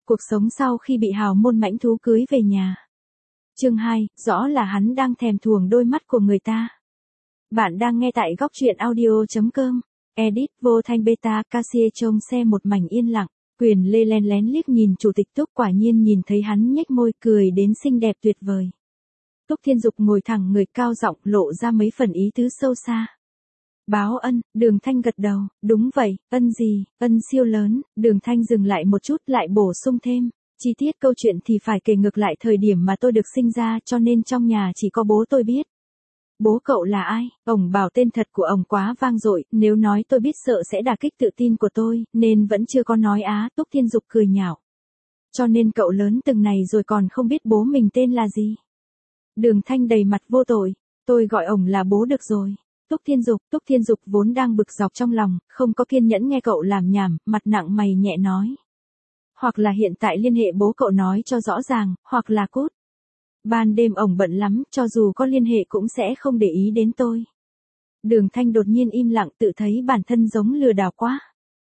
Cuộc sống sau khi bị hào môn mãnh thú cưới về nhà. Chương 2, rõ là hắn đang thèm thuồng đôi mắt của người ta. Bạn đang nghe tại góc truyện audio.com. Edit vô thanh beta Cassie trông xe một mảnh yên lặng. Quyền Lê lén lén liếc nhìn chủ tịch Túc, quả nhiên nhìn thấy hắn nhếch môi cười đến xinh đẹp tuyệt vời. Túc Thiên Dục ngồi thẳng người, cao giọng lộ ra mấy phần ý tứ sâu xa. Báo ân, Đường Thanh gật đầu, đúng vậy, ân gì, ân siêu lớn. Đường Thanh dừng lại một chút lại bổ sung thêm. Chi tiết câu chuyện thì phải kể ngược lại thời điểm mà tôi được sinh ra, cho nên trong nhà chỉ có bố tôi biết. Bố cậu là ai? Ổng bảo tên thật của ổng quá vang dội, nếu nói tôi biết sợ sẽ đả kích tự tin của tôi, nên vẫn chưa có nói á. Túc Thiên Dục cười nhạo. Cho nên cậu lớn từng này rồi còn không biết bố mình tên là gì? Đường Thanh đầy mặt vô tội, tôi gọi ổng là bố được rồi. Túc Thiên Dục vốn đang bực dọc trong lòng, không có kiên nhẫn nghe cậu làm nhảm, mặt nặng mày nhẹ nói. Hoặc là hiện tại liên hệ bố cậu nói cho rõ ràng, hoặc là cút. Ban đêm ổng bận lắm, cho dù có liên hệ cũng sẽ không để ý đến tôi. Đường Thanh đột nhiên im lặng, tự thấy bản thân giống lừa đảo quá.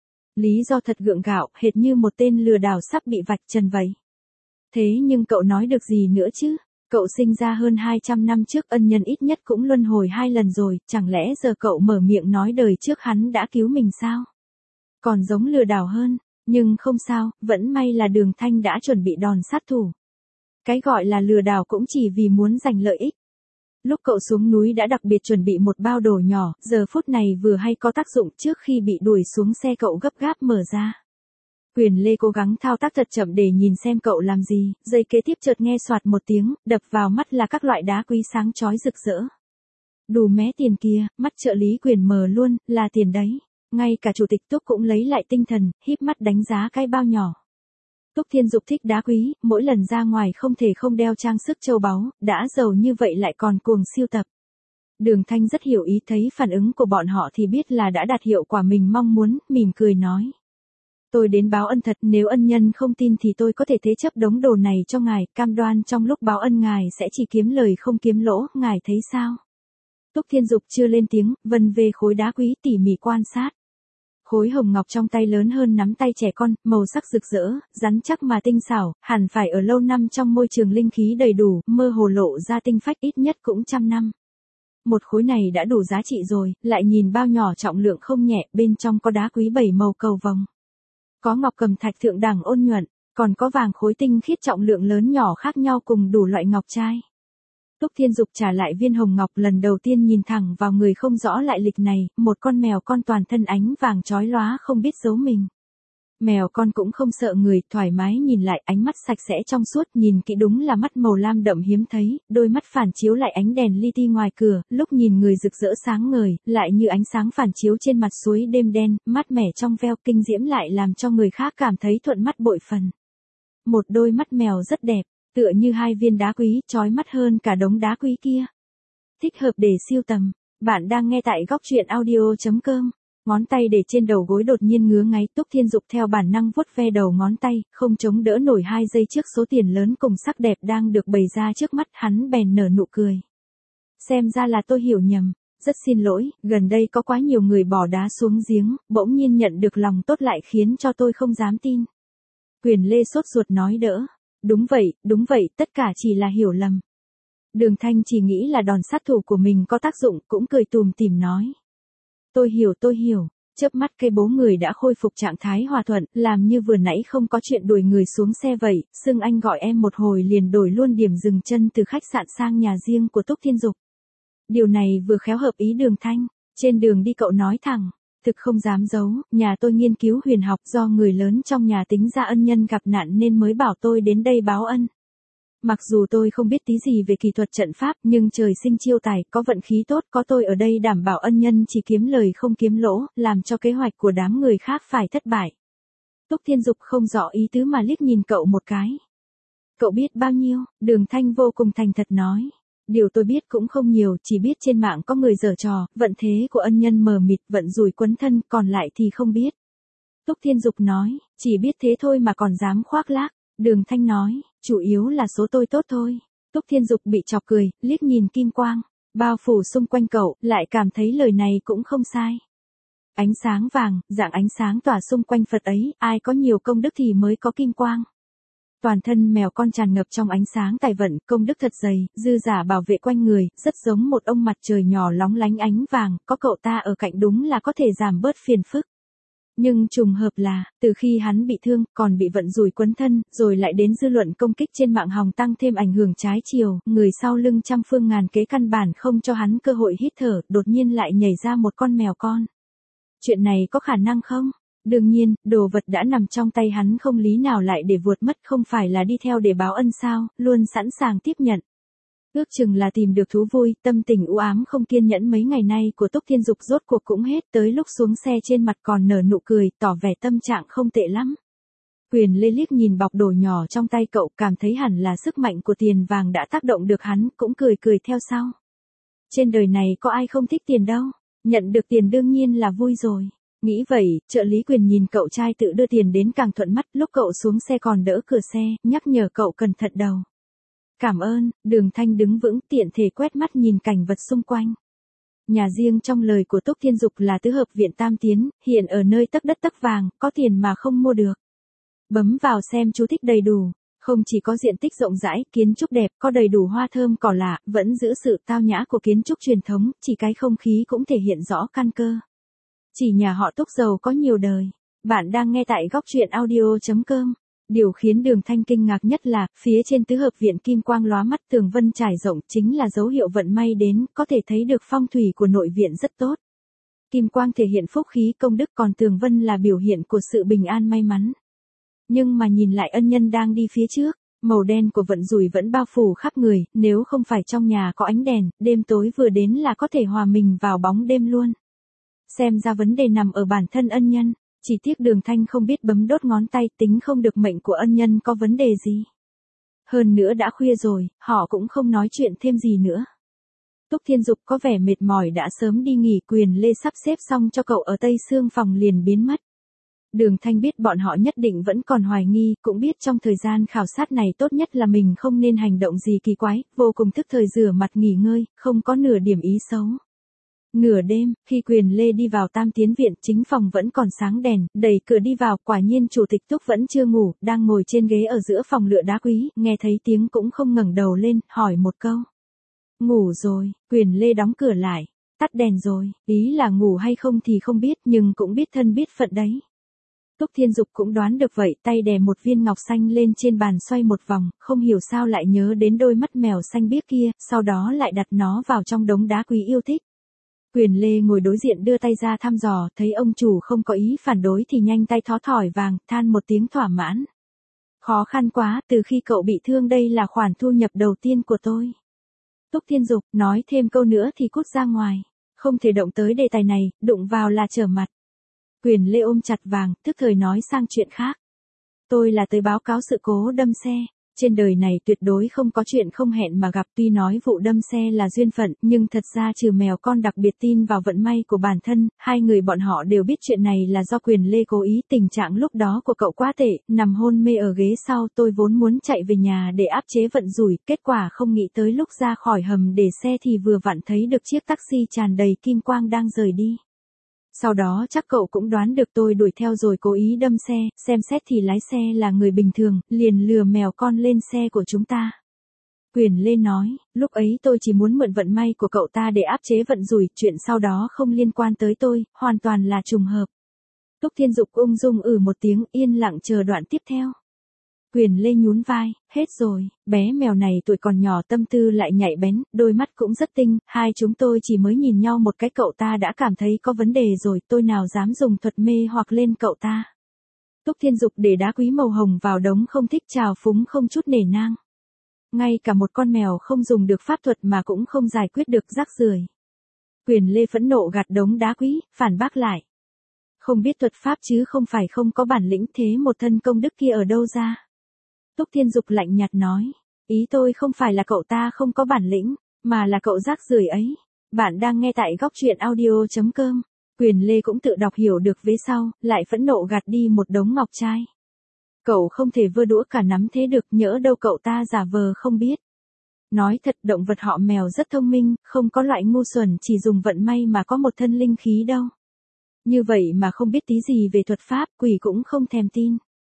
Lý do thật gượng gạo, hệt như một tên lừa đảo sắp bị vạch trần vậy. Thế nhưng cậu nói được gì nữa chứ? Cậu sinh ra hơn 200 năm trước, ân nhân ít nhất cũng luân hồi 2 lần rồi, chẳng lẽ giờ cậu mở miệng nói đời trước hắn đã cứu mình sao? Còn giống lừa đảo hơn, nhưng không sao, vẫn may là Đường Thanh đã chuẩn bị đòn sát thủ. Cái gọi là lừa đảo cũng chỉ vì muốn giành lợi ích. Lúc cậu xuống núi đã đặc biệt chuẩn bị một bao đồ nhỏ, giờ phút này vừa hay có tác dụng, trước khi bị đuổi xuống xe cậu gấp gáp mở ra. Quyền Lê cố gắng thao tác thật chậm để nhìn xem cậu làm gì, giây kế tiếp chợt nghe soạt một tiếng, đập vào mắt là các loại đá quý sáng chói rực rỡ. Đù mé tiền kia, mắt trợ lý Quyền mờ luôn, là tiền đấy. Ngay cả chủ tịch Túc cũng lấy lại tinh thần, híp mắt đánh giá cái bao nhỏ. Túc Thiên Dục thích đá quý, mỗi lần ra ngoài không thể không đeo trang sức châu báu, đã giàu như vậy lại còn cuồng siêu tập. Đường Thanh rất hiểu ý, thấy phản ứng của bọn họ thì biết là đã đạt hiệu quả mình mong muốn, mỉm cười nói. Tôi đến báo ân thật, nếu ân nhân không tin thì tôi có thể thế chấp đống đồ này cho ngài, cam đoan trong lúc báo ân ngài sẽ chỉ kiếm lời không kiếm lỗ, ngài thấy sao? Túc Thiên Dục chưa lên tiếng, vân về khối đá quý tỉ mỉ quan sát. Khối hồng ngọc trong tay lớn hơn nắm tay trẻ con, màu sắc rực rỡ, rắn chắc mà tinh xảo, hẳn phải ở lâu năm trong môi trường linh khí đầy đủ, mơ hồ lộ ra tinh phách, ít nhất cũng 100 năm. Một khối này đã đủ giá trị rồi, lại nhìn bao nhỏ trọng lượng không nhẹ, bên trong có đá quý 7 màu cầu vồng. Có ngọc cầm thạch thượng đẳng ôn nhuận, còn có vàng khối tinh khiết trọng lượng lớn nhỏ khác nhau cùng đủ loại ngọc trai. Túc Thiên Dục trả lại viên hồng ngọc, lần đầu tiên nhìn thẳng vào người không rõ lại lịch này, một con mèo con toàn thân ánh vàng chói lóa không biết giấu mình. Mèo con cũng không sợ người, thoải mái nhìn lại, ánh mắt sạch sẽ trong suốt, nhìn kỹ đúng là mắt màu lam đậm hiếm thấy, đôi mắt phản chiếu lại ánh đèn li ti ngoài cửa, lúc nhìn người rực rỡ sáng ngời, lại như ánh sáng phản chiếu trên mặt suối đêm đen, mát mẻ trong veo, kinh diễm lại làm cho người khác cảm thấy thuận mắt bội phần. Một đôi mắt mèo rất đẹp, tựa như 2 viên đá quý, chói mắt hơn cả đống đá quý kia. Thích hợp để siêu tầm. Bạn đang nghe tại góc truyện audio.com. Ngón tay để trên đầu gối đột nhiên ngứa ngáy, Túc Thiên Dục theo bản năng vuốt ve đầu ngón tay, không chống đỡ nổi 2 giây trước số tiền lớn cùng sắc đẹp đang được bày ra trước mắt, hắn bèn nở nụ cười. Xem ra là tôi hiểu nhầm, rất xin lỗi, gần đây có quá nhiều người bỏ đá xuống giếng, bỗng nhiên nhận được lòng tốt lại khiến cho tôi không dám tin. Quyền Lê sốt ruột nói đỡ. Đúng vậy, tất cả chỉ là hiểu lầm. Đường Thanh chỉ nghĩ là đòn sát thủ của mình có tác dụng, cũng cười tùm tìm nói. Tôi hiểu, chớp mắt cây bố người đã khôi phục trạng thái hòa thuận, làm như vừa nãy không có chuyện đuổi người xuống xe vậy, xưng anh gọi em một hồi liền đổi luôn điểm dừng chân từ khách sạn sang nhà riêng của Túc Thiên Dục. Điều này vừa khéo hợp ý Đường Thanh, trên đường đi cậu nói thẳng. Thực không dám giấu, nhà tôi nghiên cứu huyền học, do người lớn trong nhà tính ra ân nhân gặp nạn nên mới bảo tôi đến đây báo ân. Mặc dù tôi không biết tí gì về kỹ thuật trận pháp, nhưng trời sinh chiêu tài, có vận khí tốt, có tôi ở đây đảm bảo ân nhân chỉ kiếm lời không kiếm lỗ, làm cho kế hoạch của đám người khác phải thất bại. Túc Thiên Dục không rõ ý tứ mà liếc nhìn cậu một cái. Cậu biết bao nhiêu? Đường Thanh vô cùng thành thật nói. Điều tôi biết cũng không nhiều, chỉ biết trên mạng có người giở trò, vận thế của ân nhân mờ mịt, vận rủi quấn thân, còn lại thì không biết. Túc Thiên Dục nói, chỉ biết thế thôi mà còn dám khoác lác. Đường Thanh nói, chủ yếu là số tôi tốt thôi. Túc Thiên Dục bị chọc cười, liếc nhìn kim quang, bao phủ xung quanh cậu, lại cảm thấy lời này cũng không sai. Ánh sáng vàng, dạng ánh sáng tỏa xung quanh Phật ấy, ai có nhiều công đức thì mới có kim quang. toàn thân mèo con tràn ngập trong ánh sáng tài vận, công đức thật dày, dư giả bảo vệ quanh người, rất giống một ông mặt trời nhỏ lóng lánh ánh vàng, có cậu ta ở cạnh đúng là có thể giảm bớt phiền phức. Nhưng trùng hợp là, từ khi hắn bị thương, còn bị vận rủi quấn thân, rồi lại đến dư luận công kích trên mạng hòng tăng thêm ảnh hưởng trái chiều, người sau lưng trăm phương ngàn kế căn bản không cho hắn cơ hội hít thở, đột nhiên lại nhảy ra một con mèo con. Chuyện này có khả năng không? Đương nhiên, đồ vật đã nằm trong tay hắn không lý nào lại để vuột mất, không phải là đi theo để báo ân sao, luôn sẵn sàng tiếp nhận. Ước chừng là tìm được thú vui, tâm tình u ám không kiên nhẫn mấy ngày nay của Túc Thiên Dục rốt cuộc cũng hết, tới lúc xuống xe trên mặt còn nở nụ cười, tỏ vẻ tâm trạng không tệ lắm. Quyền Lê liếc nhìn bọc đồ nhỏ trong tay cậu, cảm thấy hẳn là sức mạnh của tiền vàng đã tác động được hắn, cũng cười cười theo sau. Trên đời này có ai không thích tiền đâu, nhận được tiền đương nhiên là vui rồi. Nghĩ vậy, trợ lý Quyền nhìn cậu trai tự đưa tiền đến càng thuận mắt, lúc cậu xuống xe còn đỡ cửa xe, nhắc nhở cậu cẩn thận đầu. Cảm ơn, Đường Thanh đứng vững, tiện thể quét mắt nhìn cảnh vật xung quanh. Nhà riêng trong lời của Túc Thiên Dục là tứ hợp viện Tam Tiến, hiện ở nơi tấc đất tấc vàng, có tiền mà không mua được. Bấm vào xem chú thích đầy đủ, không chỉ có diện tích rộng rãi, kiến trúc đẹp, có đầy đủ hoa thơm cỏ lạ, vẫn giữ sự tao nhã của kiến trúc truyền thống, chỉ cái không khí cũng thể hiện rõ căn cơ. Chỉ nhà họ Túc giàu có nhiều đời. Bạn đang nghe tại góc truyện audio.com. Điều khiến Đường Thanh kinh ngạc nhất là, phía trên tứ hợp viện kim quang lóa mắt, tường vân trải rộng chính là dấu hiệu vận may đến, có thể thấy được phong thủy của nội viện rất tốt. Kim quang thể hiện phúc khí công đức, còn tường vân là biểu hiện của sự bình an may mắn. Nhưng mà nhìn lại ân nhân đang đi phía trước, màu đen của vận rủi vẫn bao phủ khắp người, nếu không phải trong nhà có ánh đèn, đêm tối vừa đến là có thể hòa mình vào bóng đêm luôn. Xem ra vấn đề nằm ở bản thân ân nhân, chỉ tiếc Đường Thanh không biết bấm đốt ngón tay, tính không được mệnh của ân nhân có vấn đề gì. Hơn nữa đã khuya rồi, họ cũng không nói chuyện thêm gì nữa. Túc Thiên Dục có vẻ mệt mỏi đã sớm đi nghỉ, Quyền Lê sắp xếp xong cho cậu ở tây xương phòng liền biến mất. Đường Thanh biết bọn họ nhất định vẫn còn hoài nghi, cũng biết trong thời gian khảo sát này tốt nhất là mình không nên hành động gì kỳ quái, vô cùng thức thời rửa mặt nghỉ ngơi, không có nửa điểm ý xấu. Nửa đêm, khi Quyền Lê đi vào Tam Tiến viện, chính phòng vẫn còn sáng đèn, đẩy cửa đi vào, quả nhiên chủ tịch Túc vẫn chưa ngủ, đang ngồi trên ghế ở giữa phòng lựa đá quý, nghe thấy tiếng cũng không ngẩng đầu lên, hỏi một câu. Ngủ rồi, Quyền Lê đóng cửa lại, tắt đèn rồi, ý là ngủ hay không thì không biết, nhưng cũng biết thân biết phận đấy. Túc Thiên Dục cũng đoán được vậy, tay đè một viên ngọc xanh lên trên bàn xoay một vòng, không hiểu sao lại nhớ đến đôi mắt mèo xanh biếc kia, sau đó lại đặt nó vào trong đống đá quý yêu thích. Quyền Lê ngồi đối diện đưa tay ra thăm dò, thấy ông chủ không có ý phản đối thì nhanh tay thó thỏi vàng, than một tiếng thỏa mãn. Khó khăn quá, từ khi cậu bị thương đây là khoản thu nhập đầu tiên của tôi. Túc Thiên Dục nói thêm câu nữa thì cút ra ngoài, không thể động tới đề tài này, đụng vào là trở mặt. Quyền Lê ôm chặt vàng, tức thời nói sang chuyện khác. Tôi là tới báo cáo sự cố đâm xe. Trên đời này tuyệt đối không có chuyện không hẹn mà gặp, tuy nói vụ đâm xe là duyên phận, nhưng thật ra trừ mèo con đặc biệt tin vào vận may của bản thân, hai người bọn họ đều biết chuyện này là do Quyền Lê cố ý. Tình trạng lúc đó của cậu quá tệ, nằm hôn mê ở ghế sau, tôi vốn muốn chạy về nhà để áp chế vận rủi, kết quả không nghĩ tới lúc ra khỏi hầm để xe thì vừa vặn thấy được chiếc taxi tràn đầy kim quang đang rời đi. Sau đó chắc cậu cũng đoán được tôi đuổi theo rồi cố ý đâm xe, xem xét thì lái xe là người bình thường, liền lừa mèo con lên xe của chúng ta. Quyền Lê nói, lúc ấy tôi chỉ muốn mượn vận may của cậu ta để áp chế vận rủi, chuyện sau đó không liên quan tới tôi, hoàn toàn là trùng hợp. Túc Thiên Dục ung dung một tiếng, yên lặng chờ đoạn tiếp theo. Quyền Lê nhún vai, hết rồi, bé mèo này tuổi còn nhỏ tâm tư lại nhạy bén, đôi mắt cũng rất tinh, hai chúng tôi chỉ mới nhìn nhau một cái cậu ta đã cảm thấy có vấn đề rồi, tôi nào dám dùng thuật mê hoặc lên cậu ta. Túc Thiên Dục để đá quý màu hồng vào đống, không thích trào phúng, không chút nể nang. Ngay cả một con mèo không dùng được pháp thuật mà cũng không giải quyết được, rác rưởi. Quyền Lê phẫn nộ gạt đống đá quý, phản bác lại. Không biết thuật pháp chứ không phải không có bản lĩnh, thế một thân công đức kia ở đâu ra? Túc Thiên Dục lạnh nhạt nói, ý tôi không phải là cậu ta không có bản lĩnh, mà là cậu rác rưởi ấy. Bạn đang nghe tại góc truyện audio.com. Quyền Lê cũng tự đọc hiểu được vế sau, lại phẫn nộ gạt đi một đống ngọc trai. Cậu không thể vơ đũa cả nắm thế được, nhỡ đâu cậu ta giả vờ không biết. Nói thật, động vật họ mèo rất thông minh, không có loại ngu xuẩn chỉ dùng vận may mà có một thân linh khí đâu. Như vậy mà không biết tí gì về thuật pháp, quỷ cũng không thèm tin.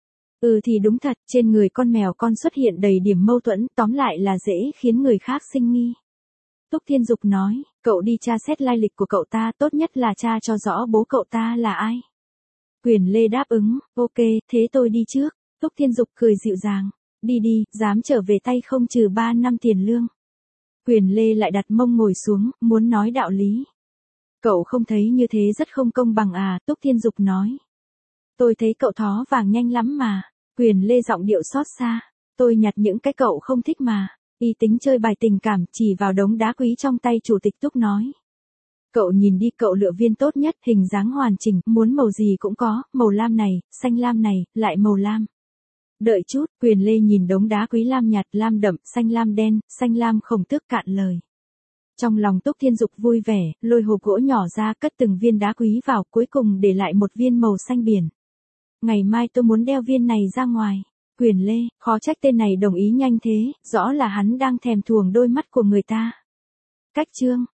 Thì đúng thật, trên người con mèo con xuất hiện đầy điểm mâu thuẫn, tóm lại là dễ khiến người khác sinh nghi. Túc Thiên Dục nói, cậu đi tra xét lai lịch của cậu ta, tốt nhất là tra cho rõ bố cậu ta là ai. Quyền Lê đáp ứng, ok, thế tôi đi trước. Túc Thiên Dục cười dịu dàng, đi đi, dám trở về tay không trừ 3 năm tiền lương. Quyền Lê lại đặt mông ngồi xuống, muốn nói đạo lý. Cậu không thấy như thế rất không công bằng à, Túc Thiên Dục nói. Tôi thấy cậu thó vàng nhanh lắm mà. Quyền Lê giọng điệu xót xa. Tôi nhặt những cái cậu không thích mà. Y tính chơi bài tình cảm, chỉ vào đống đá quý trong tay chủ tịch Túc nói. Cậu nhìn đi, cậu lựa viên tốt nhất, hình dáng hoàn chỉnh, muốn màu gì cũng có, màu lam này, xanh lam này, lại màu lam. Đợi chút, Quyền Lê nhìn đống đá quý lam nhạt, lam đậm, xanh lam đen, xanh lam Khổng Tước cạn lời. Trong lòng Túc Thiên Dục vui vẻ, lôi hộp gỗ nhỏ ra cất từng viên đá quý vào, cuối cùng để lại một viên màu xanh biển. Ngày mai tôi muốn đeo viên này ra ngoài. Quyền Lê, khó trách tên này đồng ý nhanh thế, rõ là hắn đang thèm thuồng đôi mắt của người ta. Cách chương